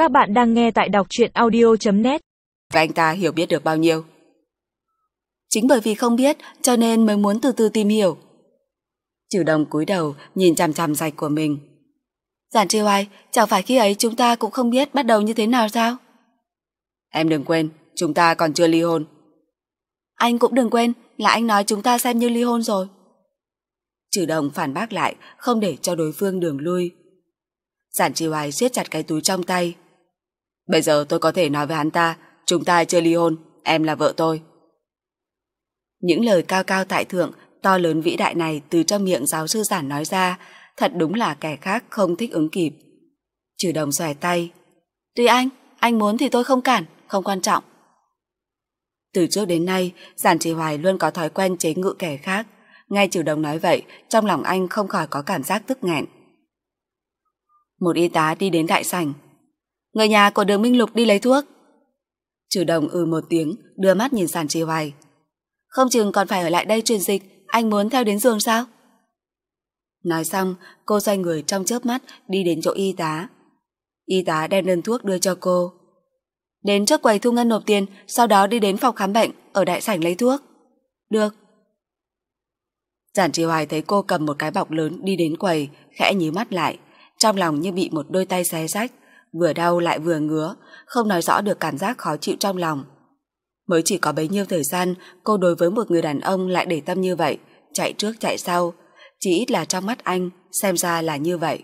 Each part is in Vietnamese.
Các bạn đang nghe tại đọc truyện audio.net. Và anh ta hiểu biết được bao nhiêu? Chính bởi vì không biết cho nên mới muốn từ từ tìm hiểu. Trừ Đồng cúi đầu nhìn chằm chằm rạch của mình. Giản Tri Hoài, chẳng phải khi ấy chúng ta cũng không biết bắt đầu như thế nào sao? Em đừng quên, chúng ta còn chưa ly hôn. Anh cũng đừng quên là anh nói chúng ta xem như ly hôn rồi. Trừ Đồng phản bác lại, không để cho đối phương đường lui. Giản Tri Hoài siết chặt cái túi trong tay. Bây giờ tôi có thể nói với hắn ta, chúng ta chưa ly hôn, em là vợ tôi. Những lời cao cao tại thượng, to lớn vĩ đại này từ trong miệng giáo sư Giản nói ra, thật đúng là kẻ khác không thích ứng kịp. Trừ Đồng xòe tay. Tùy anh muốn thì tôi không cản, không quan trọng. Từ trước đến nay, Giản Tri Hoài luôn có thói quen chế ngự kẻ khác. Nghe Trừ Đồng nói vậy, trong lòng anh không khỏi có cảm giác tức nghẹn. Một y tá đi đến đại sảnh. Người nhà của Đường Minh Lục đi lấy thuốc. Trừ Đồng một tiếng, đưa mắt nhìn Giản Tri Hoài. Không chừng còn phải ở lại đây truyền dịch, anh muốn theo đến giường sao? Nói xong, cô xoay người trong chớp mắt đi đến chỗ y tá. Y tá đem đơn thuốc đưa cho cô. Đến trước quầy thu ngân nộp tiền, sau đó đi đến phòng khám bệnh ở đại sảnh lấy thuốc. Được. Giản Tri Hoài thấy cô cầm một cái bọc lớn đi đến quầy, khẽ nhíu mắt lại, trong lòng như bị một đôi tay xé rách, vừa đau lại vừa ngứa, không nói rõ được cảm giác khó chịu trong lòng. Mới chỉ có bấy nhiêu thời gian, cô đối với một người đàn ông lại để tâm như vậy, chạy trước chạy sau, chỉ ít là trong mắt anh, xem ra là như vậy.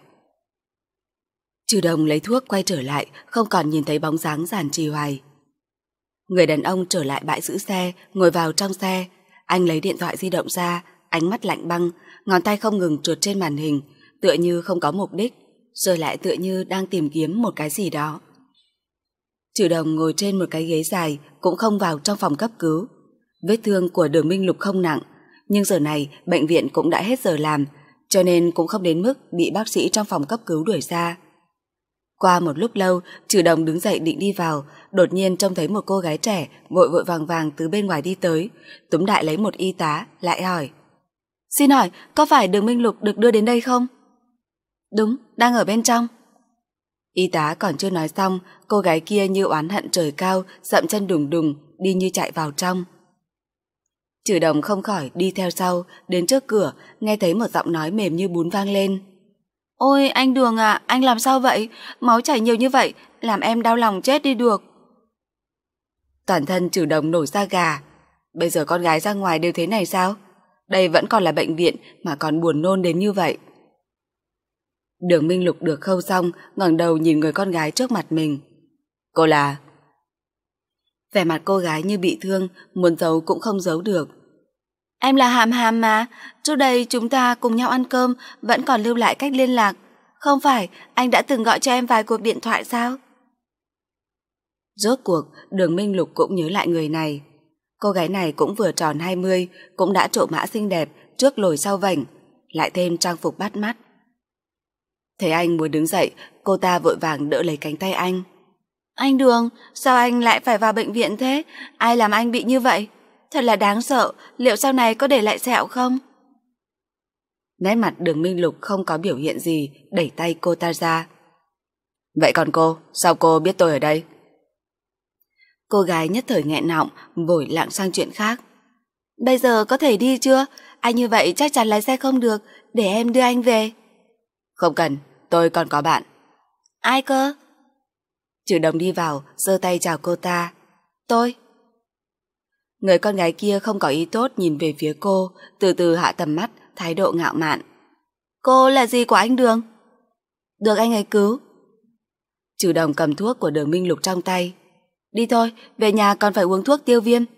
Trừ Đồng lấy thuốc quay trở lại, không còn nhìn thấy bóng dáng Giản Tri Hoài. Người đàn ông trở lại bãi giữ xe, ngồi vào trong xe, anh lấy điện thoại di động ra, ánh mắt lạnh băng, ngón tay không ngừng trượt trên màn hình, tựa như không có mục đích, rồi lại tựa như đang tìm kiếm một cái gì đó. Trừ Đồng ngồi trên một cái ghế dài, cũng không vào trong phòng cấp cứu. Vết thương của Đường Minh Lục không nặng, nhưng giờ này bệnh viện cũng đã hết giờ làm, cho nên cũng không đến mức bị bác sĩ trong phòng cấp cứu đuổi ra. Qua một lúc lâu, Trừ Đồng đứng dậy định đi vào, đột nhiên trông thấy một cô gái trẻ vội vội vàng vàng từ bên ngoài đi tới, túm đại lấy một y tá, lại hỏi. Xin hỏi, có phải Đường Minh Lục được đưa đến đây không? Đúng, đang ở bên trong. Y tá còn chưa nói xong, cô gái kia như oán hận trời cao, dậm chân đùng đùng, đi như chạy vào trong. Trừ Đồng không khỏi đi theo sau, đến trước cửa, nghe thấy một giọng nói mềm như bún vang lên. Ôi anh Đường à, anh làm sao vậy? Máu chảy nhiều như vậy, làm em đau lòng chết đi được. Toàn thân Trừ Đồng nổi da gà. Bây giờ con gái ra ngoài đều thế này sao? Đây vẫn còn là bệnh viện mà còn buồn nôn đến như vậy. Đường Minh Lục được khâu xong, ngẩng đầu nhìn người con gái trước mặt mình. Cô là... Vẻ mặt cô gái như bị thương, muốn giấu cũng không giấu được. Em là Hàm Hàm mà, trước đây chúng ta cùng nhau ăn cơm, vẫn còn lưu lại cách liên lạc. Không phải anh đã từng gọi cho em vài cuộc điện thoại sao? Rốt cuộc, Đường Minh Lục cũng nhớ lại người này. Cô gái này cũng vừa tròn 20, cũng đã trổ mã xinh đẹp, trước lồi sau vành, lại thêm trang phục bắt mắt. Thấy anh muốn đứng dậy, cô ta vội vàng đỡ lấy cánh tay anh. Anh Đường, sao anh lại phải vào bệnh viện thế? Ai làm anh bị như vậy? Thật là đáng sợ, liệu sau này có để lại sẹo không? Nét mặt Đường Minh Lục không có biểu hiện gì, đẩy tay cô ta ra. Vậy còn cô, sao cô biết tôi ở đây? Cô gái nhất thời nghẹn họng, vội lảng sang chuyện khác. Bây giờ có thể đi chưa? Anh như vậy chắc chắn lái xe không được, để em đưa anh về. Không cần, tôi còn có bạn. Ai cơ? Trừ Đồng đi vào, giơ tay chào cô ta. Tôi. Người con gái kia không có ý tốt nhìn về phía cô, từ từ hạ tầm mắt, thái độ ngạo mạn. Cô là gì của anh Đường? Được anh ấy cứu. Trừ Đồng cầm thuốc của Đường Minh Lục trong tay. Đi thôi, về nhà còn phải uống thuốc tiêu viêm.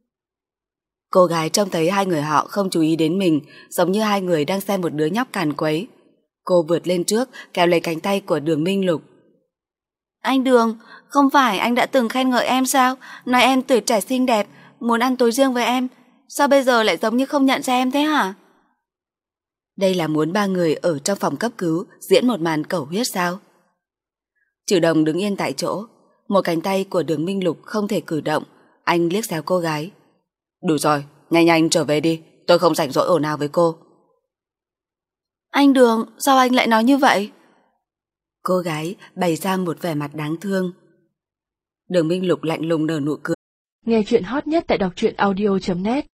Cô gái trông thấy hai người họ không chú ý đến mình, giống như hai người đang xem một đứa nhóc càn quấy. Cô vượt lên trước, kéo lấy cánh tay của Đường Minh Lục. Anh Đường, không phải anh đã từng khen ngợi em sao? Nói em tuổi trẻ xinh đẹp, muốn ăn tối riêng với em. Sao bây giờ lại giống như không nhận ra em thế hả? Đây là muốn ba người ở trong phòng cấp cứu diễn một màn cẩu huyết sao? Trừ Đồng đứng yên tại chỗ, một cánh tay của Đường Minh Lục không thể cử động. Anh liếc xéo cô gái. Đủ rồi, nhanh nhanh trở về đi, tôi không rảnh rỗi ồn ào với cô. Anh Đường, sao anh lại nói như vậy? Cô gái bày ra một vẻ mặt đáng thương. Đường Minh Lục lạnh lùng nở nụ cười. Nghe chuyện hot nhất tại đọc truyện audio.net